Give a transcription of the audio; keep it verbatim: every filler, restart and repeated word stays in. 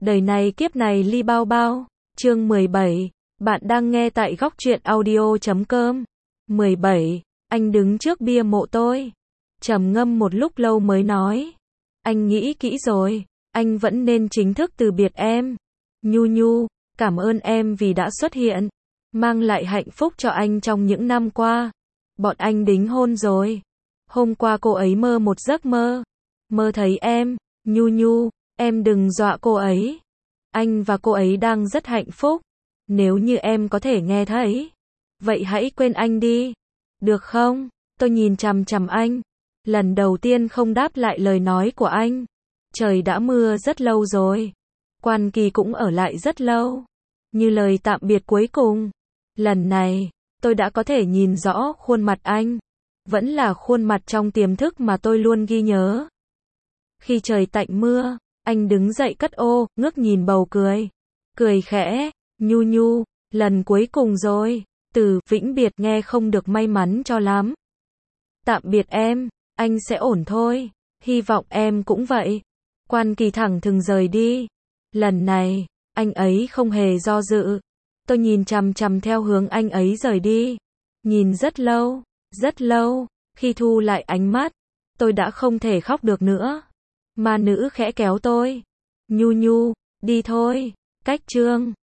Đời này kiếp này ly bao bao. Chương mười bảy. Bạn đang nghe tại góc truyện audio chấm com. mười bảy. Anh đứng trước bia mộ tôi. Trầm ngâm một lúc lâu mới nói. Anh nghĩ kỹ rồi. Anh vẫn nên chính thức từ biệt em. Nhu Nhu, cảm ơn em vì đã xuất hiện. Mang lại hạnh phúc cho anh trong những năm qua. Bọn anh đính hôn rồi. Hôm qua cô ấy mơ một giấc mơ. Mơ thấy em. Nhu Nhu, em đừng dọa cô ấy. Anh và cô ấy đang rất hạnh phúc. Nếu như em có thể nghe thấy, vậy hãy quên anh đi. Được không? Tôi nhìn chằm chằm anh. Lần đầu tiên không đáp lại lời nói của anh. Trời đã mưa rất lâu rồi. Quan Kỳ cũng ở lại rất lâu. Như lời tạm biệt cuối cùng. Lần này, tôi đã có thể nhìn rõ khuôn mặt anh. Vẫn là khuôn mặt trong tiềm thức mà tôi luôn ghi nhớ. Khi trời tạnh mưa, anh đứng dậy cất ô, ngước nhìn bầu cười. Cười khẽ, Nhu Nhu, lần cuối cùng rồi. Từ vĩnh biệt nghe không được may mắn cho lắm. Tạm biệt em, anh sẽ ổn thôi. Hy vọng em cũng vậy. Quan Kỳ thẳng thừng rời đi. Lần này, anh ấy không hề do dự. Tôi nhìn chằm chằm theo hướng anh ấy rời đi. Nhìn rất lâu, rất lâu. Khi thu lại ánh mắt, tôi đã không thể khóc được nữa. Ma nữ khẽ kéo tôi. Nhu Nhu, đi thôi. Cách chương